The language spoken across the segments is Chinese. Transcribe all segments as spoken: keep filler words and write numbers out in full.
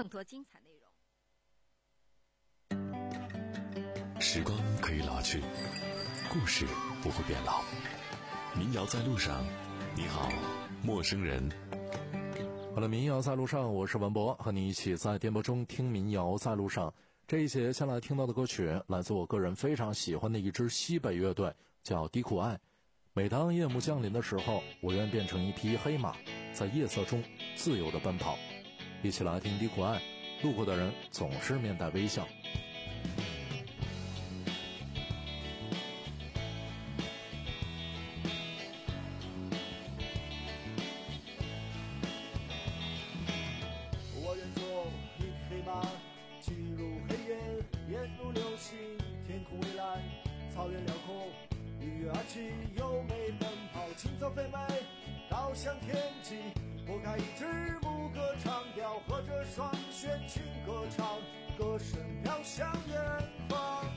更多精彩内容。 时光可以老去，故事不会变老。民谣在路上，你好，陌生人。 好了，民谣在路上，我是文博，和你一起在电波中听民谣在路上。这一节先来听到的歌曲来自我个人非常喜欢的一支西北乐队，叫低苦爱。每当夜幕降临的时候，我愿变成一匹黑马，在夜色中自由地奔跑。一起来听低苦爱，路过的人总是面带微笑。 我愿做一匹黑马，进入黑夜，沿路流星，天空蔚蓝，草原辽阔，一跃而起，优美奔跑，轻走飞美，导向天际，拨开一支牧歌长调，和着双弦群歌唱，歌声飘向远方。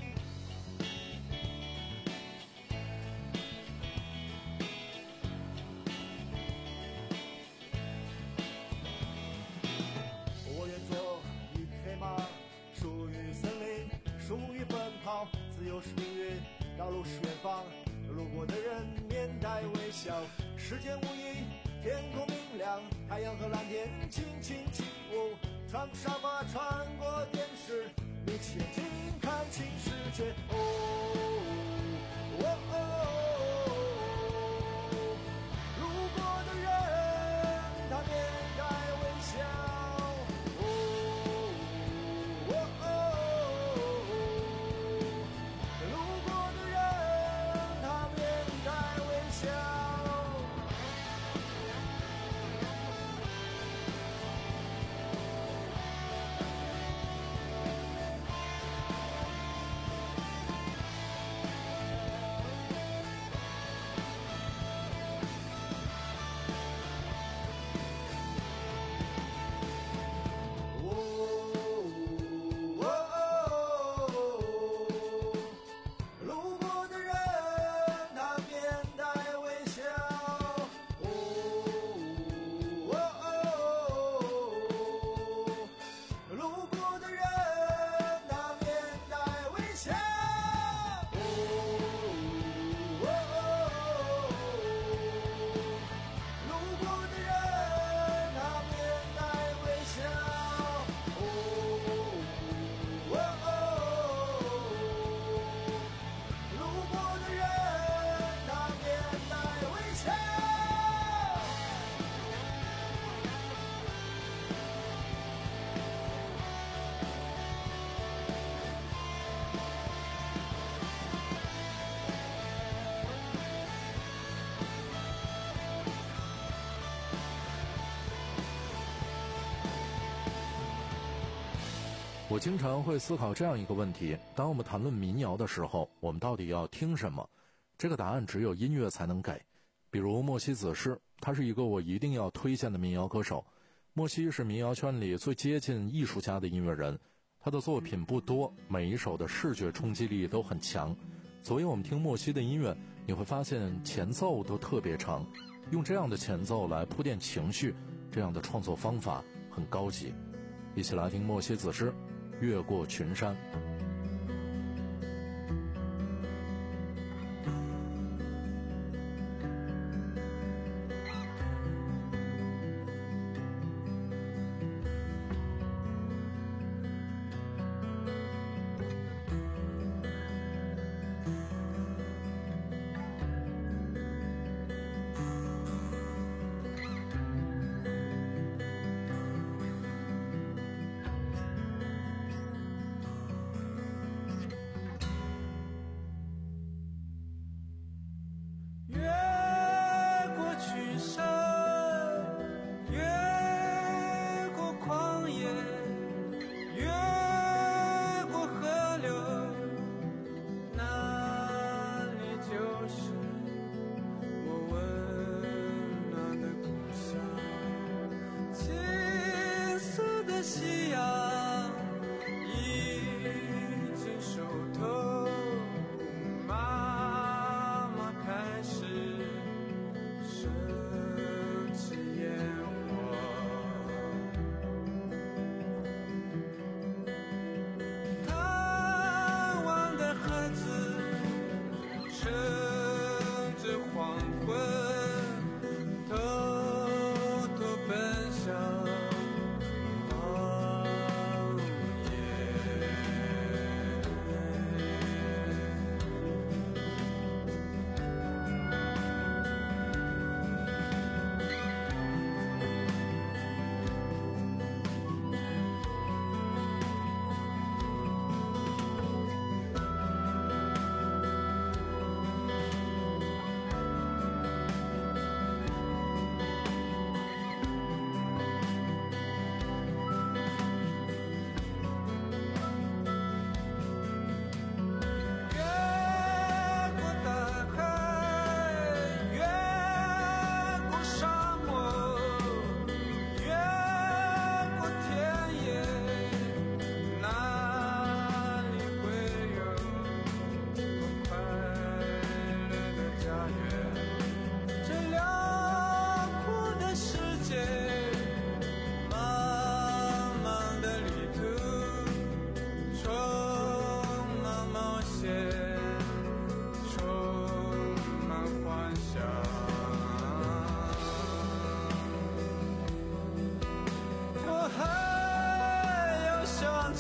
我愿做一匹黑马，属于森林，属于奔跑，自由是命运，道路是远方，路过的人面带微笑，世间无垠，天空明亮，太阳和蓝天轻轻起舞，穿沙发穿过电视，眯起眼睛看清世界。哦哦哦路过的人他面带微笑，哦哦路过的人他面带微笑。 我经常会思考这样一个问题，当我们谈论民谣的时候，我们到底要听什么？这个答案只有音乐才能给。比如莫西子诗，他是一个我一定要推荐的民谣歌手。莫西是民谣圈里最接近艺术家的音乐人，他的作品不多，每一首的视觉冲击力都很强。所以我们听莫西的音乐，你会发现前奏都特别长，用这样的前奏来铺垫情绪，这样的创作方法很高级。一起来听莫西子诗，越过群山。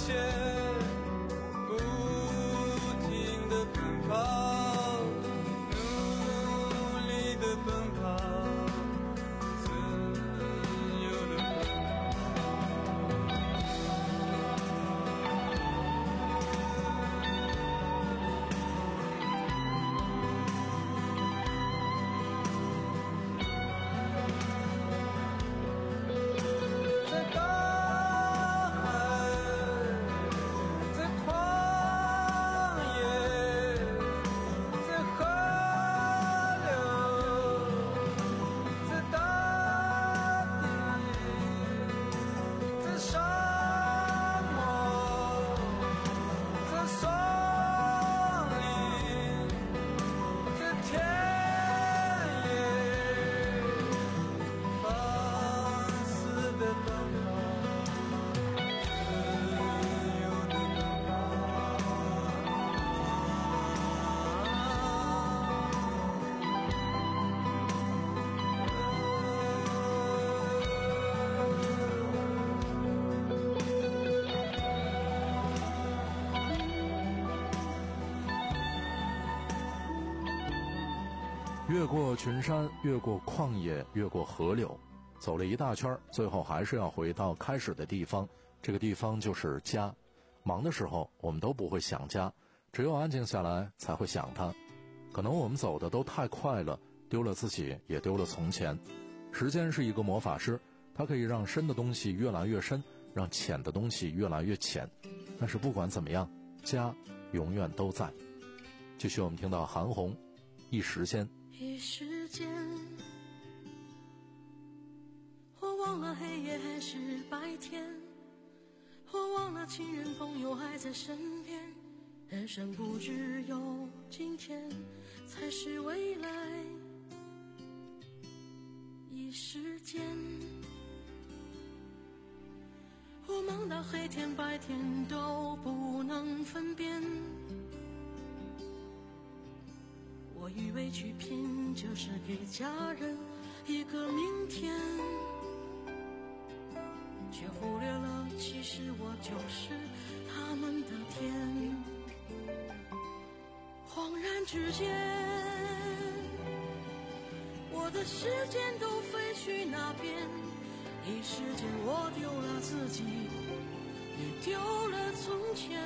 前不停地奔跑，努力地奔跑，自由地奔越过群山，越过旷野，越过河流，走了一大圈，最后还是要回到开始的地方，这个地方就是家。忙的时候我们都不会想家，只有安静下来才会想它。可能我们走的都太快了，丢了自己，也丢了从前。时间是一个魔法师，它可以让深的东西越来越深，让浅的东西越来越浅。但是不管怎么样，家永远都在。继续我们听到韩红，一时间。 一时间，我忘了黑夜还是白天，我忘了亲人朋友还在身边，人生不只有今天才是未来。一时间，我忙到黑天白天都不能分辨，我以为去拼就是给家人一个明天，却忽略了其实我就是他们的天。恍然之间，我的时间都飞去那边，一时间我丢了自己，也丢了从前，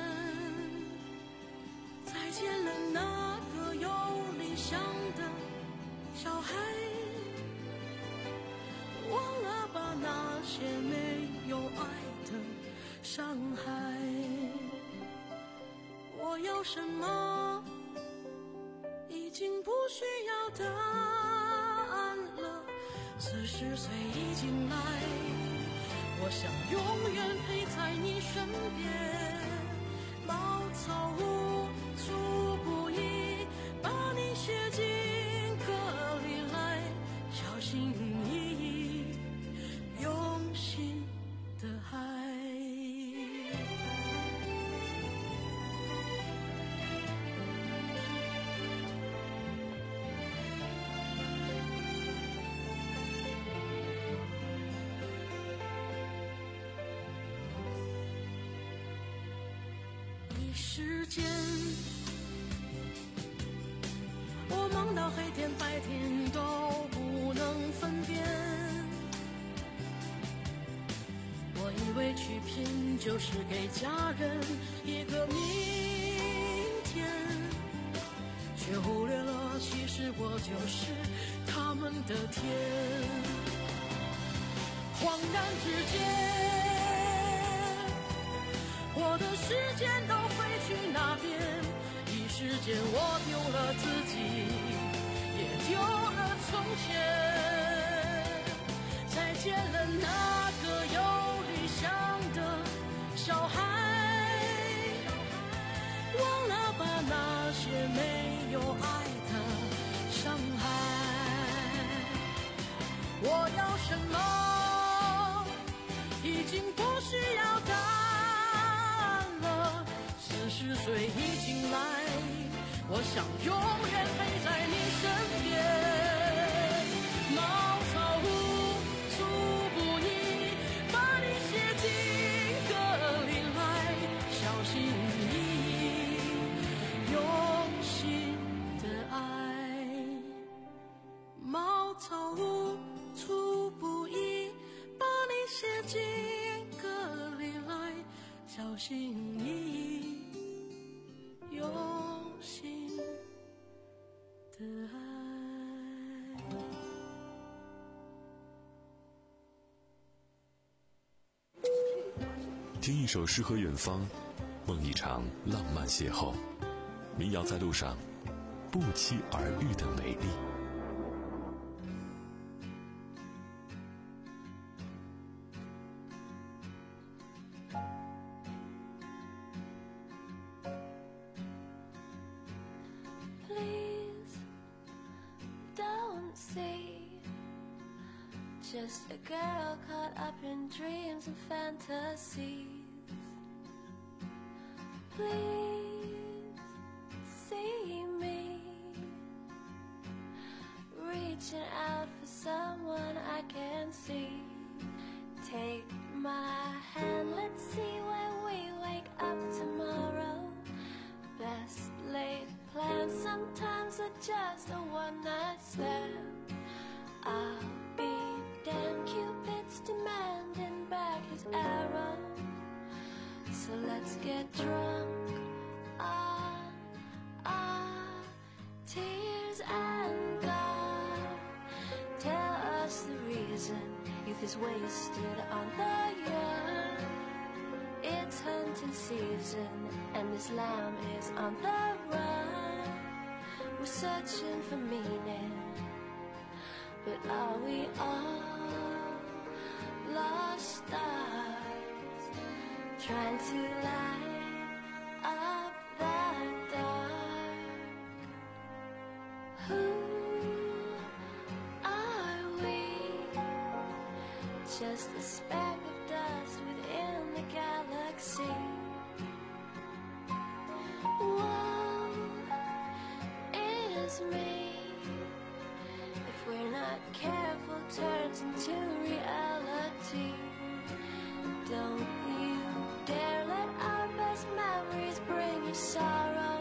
再见了那个有理想的小孩，忘了把那些没有爱的伤害。我要什么已经不需要答案了，四十岁已经来，我想永远陪在你身边，茅草屋足不易把你写进歌里来，小心翼翼用心的爱。一时间，我忙到黑天白天都不能分辨，我以为去拼就是给家人一个明天，却忽略了其实我就是他们的天。恍然之间，我的时间都飞去那边，一时间我丢了自己，也丢了从前，再见了那个有理想的小孩，忘了把那些没有爱的伤害。我要什么已经不需要答案了，四十岁已经来，我想永远陪在你身边，茅草屋足不易把你写进歌里来， 小心翼翼用心的爱。 听一首诗和远方，梦一场浪漫邂逅。民谣在路上，不期而遇的美丽。 Please don't see just a girl caught up in dreams and fantasies. Please see me reaching out for someone I can see. Take my hand, let's see when we wake up tomorrow. Best laid plans sometimes are just a one night stand. I'll be damned, Cupid's demanding back his arrow. So let's get drunk on our tears and God. Tell us the reason youth is wasted on the young. It's hunting season and this lamb is on the run. We're searching for meaning, but are we all lost stars trying to light up the dark? Who are we? Just a speck of dust within the galaxy. Woe is me if we're not careful, turns into reality. Don't you dare let our best memories bring you sorrow.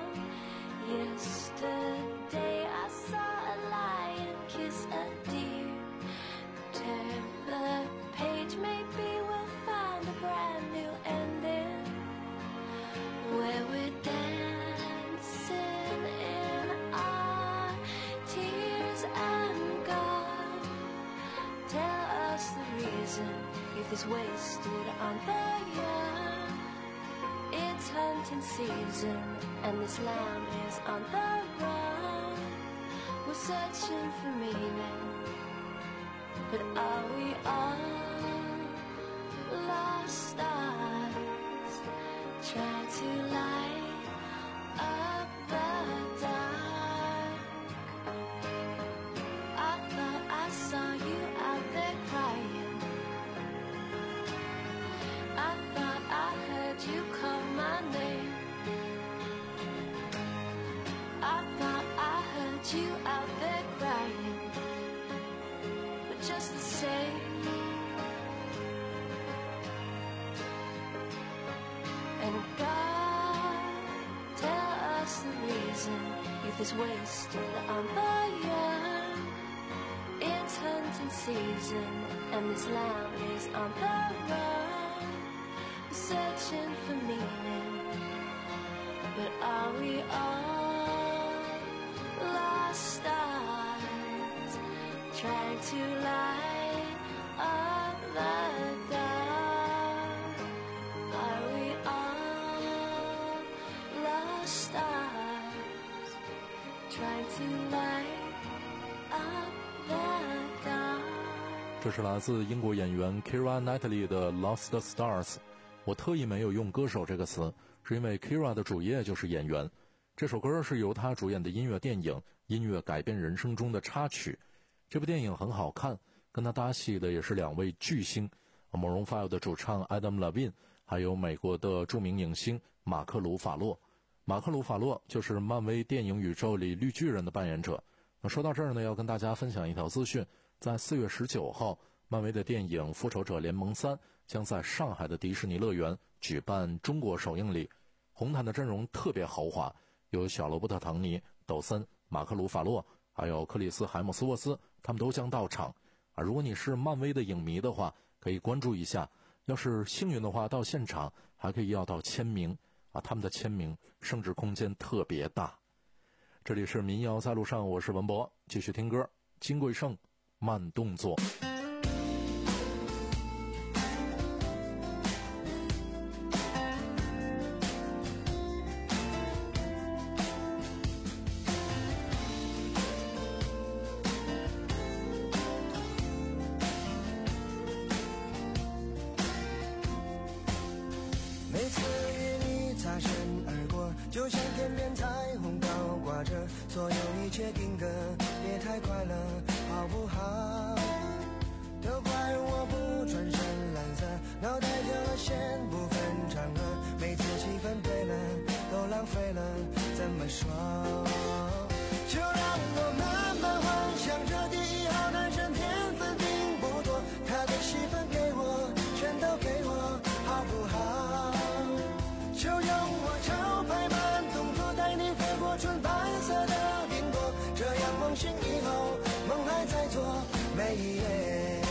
Yesterday I saw a lion kiss a deer. Turn the page, maybe we'll find a brand new ending where we're dancing in our tears and God. Tell us the reason youth is wasted on the young. It's hunting season and this lamb is on the run. We're searching for meaning, but are we all lost stars trying to light up the dark? I thought I saw you out there crying. I thought I heard you call my name. I thought I heard you out there crying. But just the same, and God, tell us the reason youth is wasted on the young. It's hunting season and this lamb is on the run. We're searching for meaning, but are we all lost stars trying to light up the dark? Are we all lost stars trying to light up the dark? 这是来自英国演员 Keira Knightley 的 Lost Stars。我特意没有用歌手这个词，是因为 Keira 的主业就是演员。这首歌是由她主演的音乐电影《音乐改变人生》中的插曲。这部电影很好看，跟她搭戏的也是两位巨星 Maroon 五 的主唱 Adam Levine， 还有美国的著名影星马克鲁法洛。马克鲁法洛就是漫威电影宇宙里绿巨人的扮演者。那说到这儿呢，要跟大家分享一条资讯，在四月十九号，漫威的电影《复仇者联盟三》将在上海的迪士尼乐园举办中国首映礼。红毯的阵容特别豪华，有小罗伯特·唐尼、抖森、马克鲁法洛，还有克里斯·海姆斯沃斯，他们都将到场。啊，如果你是漫威的影迷的话，可以关注一下， 要是幸运的话，到现场还可以要到签名啊，他们的签名升值空间特别大。这里是民谣在路上，我是文博，继续听歌，金贵晟慢动作。 每次与你擦身而过，就像天边彩虹高挂着，所有一切定格，别太快乐，好不好？都怪我不转身蓝色，脑袋掉了线，不分场合，每次气氛对了，都浪费了，怎么说？就让我慢慢幻想着第一号男生天分并不多，他的戏份给我，全都给我，好不好？就用我超拍慢动作带你飞过纯白色的云朵，这样梦醒以后，梦还在做每一夜。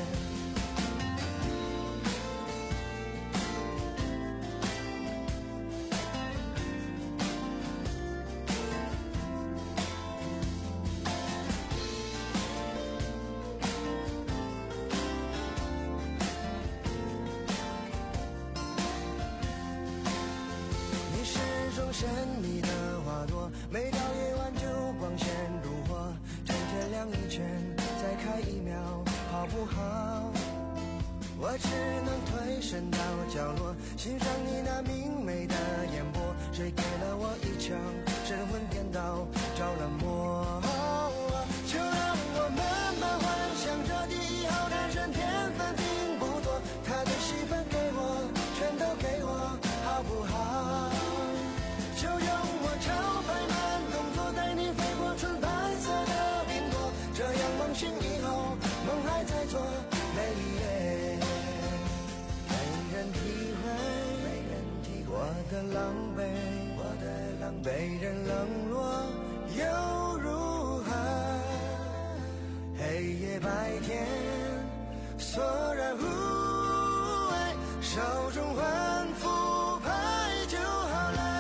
神秘的花朵，每到夜晚就光线如火，趁天亮一圈，再开一秒，好不好？我只能退身到角落，欣赏你那明媚的眼波，谁给了我一枪，神魂颠倒，着了魔。就让我慢慢幻想着第一号男生天分并不多，他的戏份给我，全都给我，好不好？就用我超拍慢动作带你飞过纯白色的云朵，这样梦醒以后，梦还在做每一夜。没人体会，没人体会我的狼狈，我的狼狈，被人冷落又如何？黑夜白天，索然无味，手中换副牌就好了。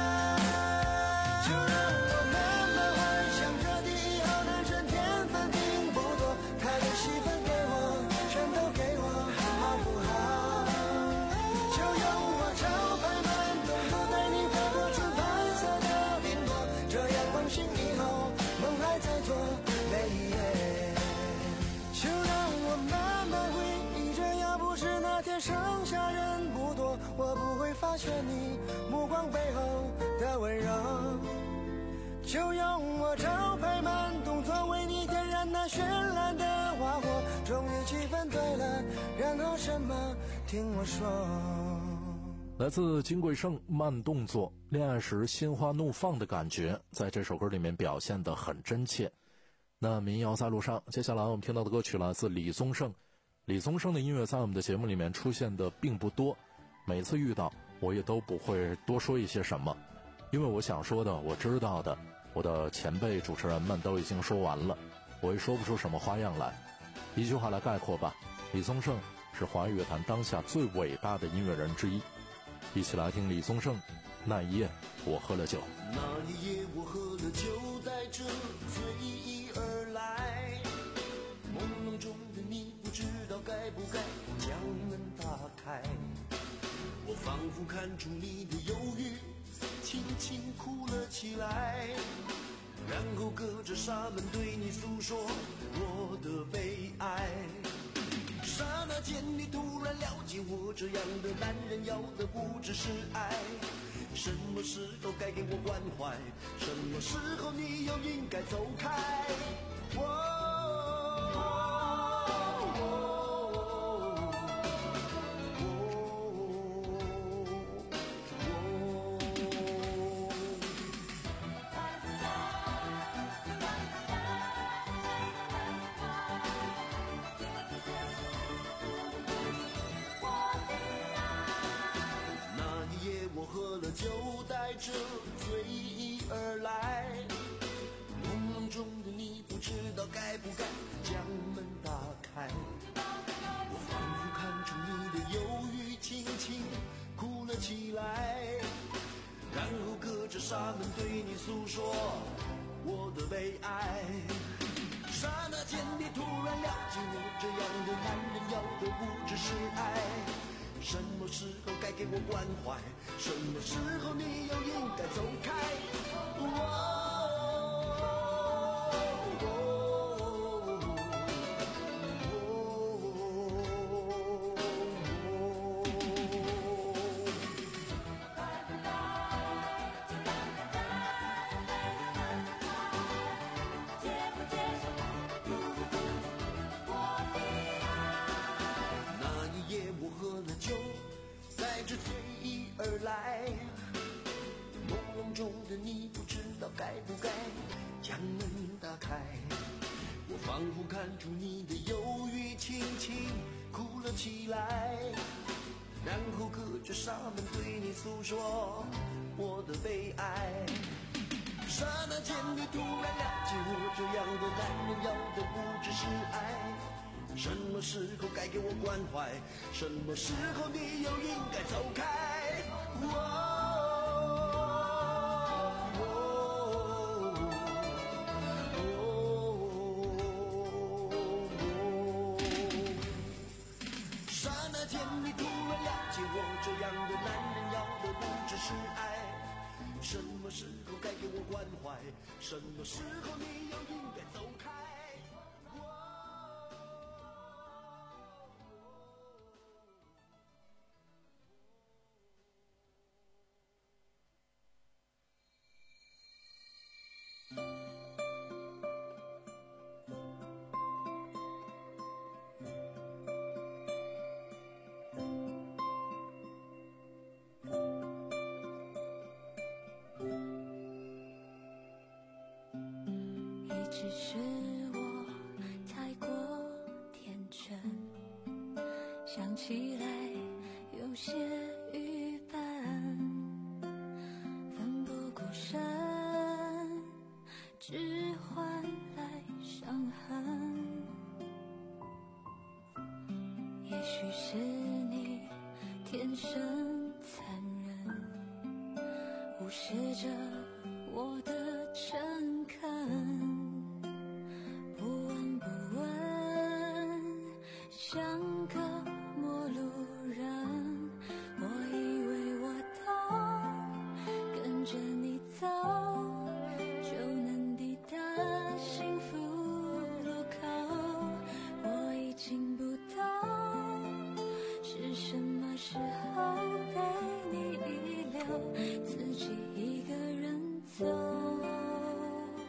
剩下人不多，我不会发现你目光背后的温柔，就用我超拍慢动作为你点燃那绚烂的花火，终于气氛对了，然后什么听我说。 来自金贵晟慢动作，恋爱时心花怒放的感觉在这首歌里面表现得很真切。那民谣在路上，接下来我们听到的歌曲来自李宗盛。李宗盛的音乐在我们的节目里面出现的并不多，每次遇到我也都不会多说一些什么，因为我想说的，我知道的，我的前辈主持人们都已经说完了，我也说不出什么花样来。一句话来概括吧，李宗盛是华语乐坛当下最伟大的音乐人之一。一起来听李宗盛，那一夜我喝了酒。 那一夜我喝了酒，带着醉意而来，朦胧中的你不知道该不该将门打开，我仿佛看出你的犹豫，轻轻哭了起来，然后隔着纱门对你诉说我的悲哀。刹那间你突然了解，我这样的男人要的不只是爱，什么时候该给我关怀，什么时候你又应该走开。哦就带着醉意而来，朦胧中的你不知道该不该将门打开，我仿佛看出你的犹豫， 起来，然后隔着纱门对你诉说我的悲哀。刹那间你突然了解我，这样的男人要的不只是爱。什么时候该给我关怀，什么时候你又应该走开。哦梦中的你不知道该不该将门打开，我仿佛看出你的忧郁，轻轻哭了起来，然后隔着纱门对你诉说我的悲哀。刹那间你突然了解我，这样的男人要的不只是爱。什么时候该给我关怀，什么时候你又应该走开。哦这样的男人要的不只是爱，什么时候该给我关怀，什么时候你又应该走开。 只是我太过天真，想起来有些愚笨，奋不顾身，只换来伤痕。也许是你天生残忍，无视着我的诚恳。像个陌路人，我以为我懂，跟着你走就能抵达幸福路口。我已经不懂是什么时候被你遗留，自己一个人走。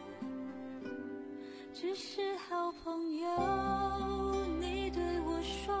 只是好朋友，你对我说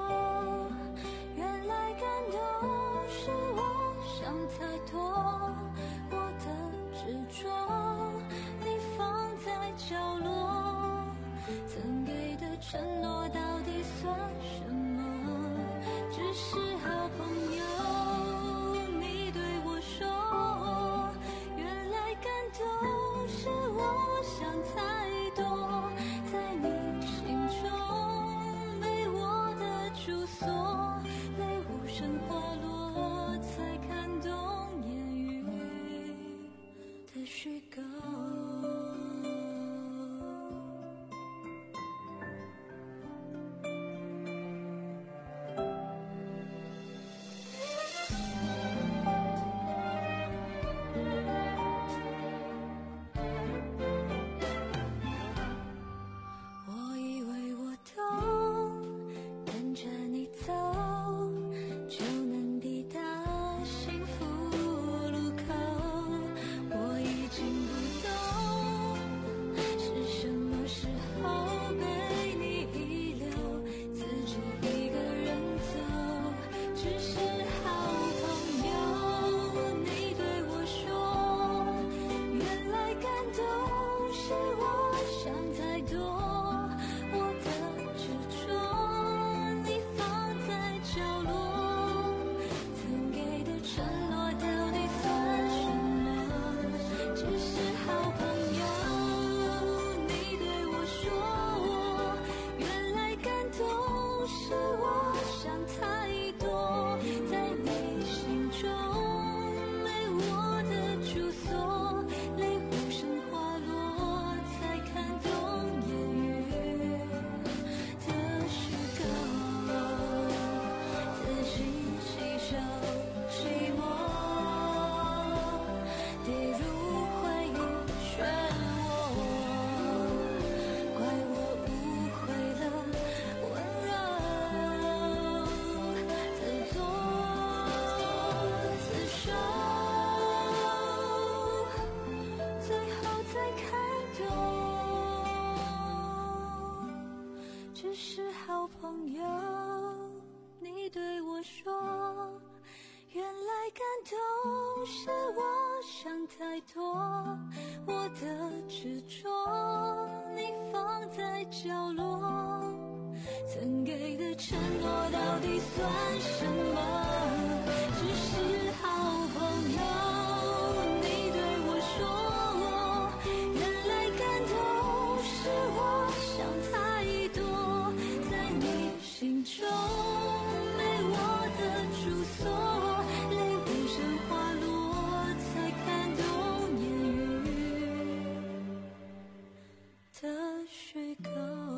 是我想太多，我的执着你放在角落，曾给的承诺到底算什么？只是好朋友，你对我说，原来感动是我想太多，在你心中没我的住所，泪会生花落，才看懂言语的虚构。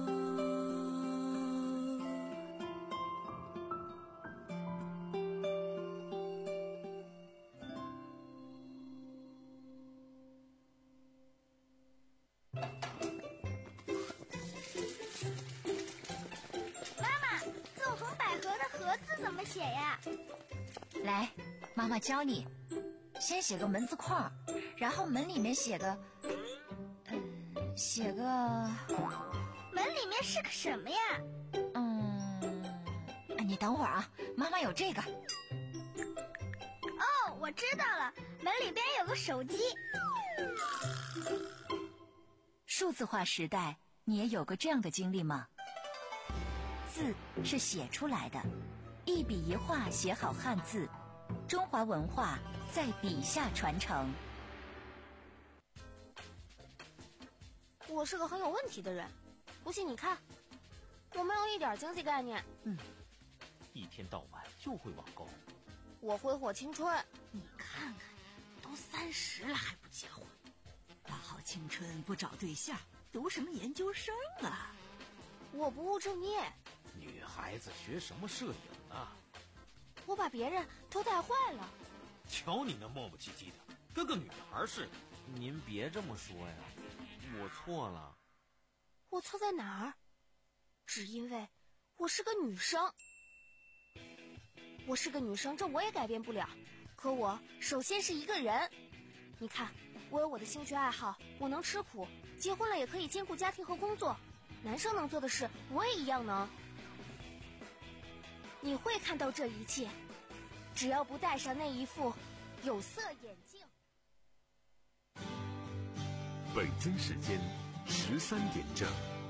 怎么写呀？ 来，妈妈教你，先写个门字框，然后门里面写个，嗯，写个， 门里面是个什么呀？ 嗯，你等会儿啊，妈妈有这个。 哦，我知道了，门里边有个手机。 数字化时代，你也有过这样的经历吗？字是写出来的。一笔一画写好汉字，中华文化在笔下传承。 我是个很有问题的人，不信你看，我没有一点经济概念。 嗯，一天到晚就会网购。 我挥霍青春。 你看看，都三十了还不结婚，大好青春不找对象，读什么研究生啊？ 我不务正业。 女孩子学什么摄影啊？ 我把别人都带坏了。 瞧你那磨磨唧唧的，跟个女孩似的。 您别这么说呀，我错了。 我错在哪儿？只因为我是个女生。我是个女生，这我也改变不了。可我首先是一个人。你看，我有我的兴趣爱好，我能吃苦，结婚了也可以兼顾家庭和工作。男生能做的事，我也一样能。你会看到这一切，只要不戴上那一副有色眼镜。 北京时间十三点整。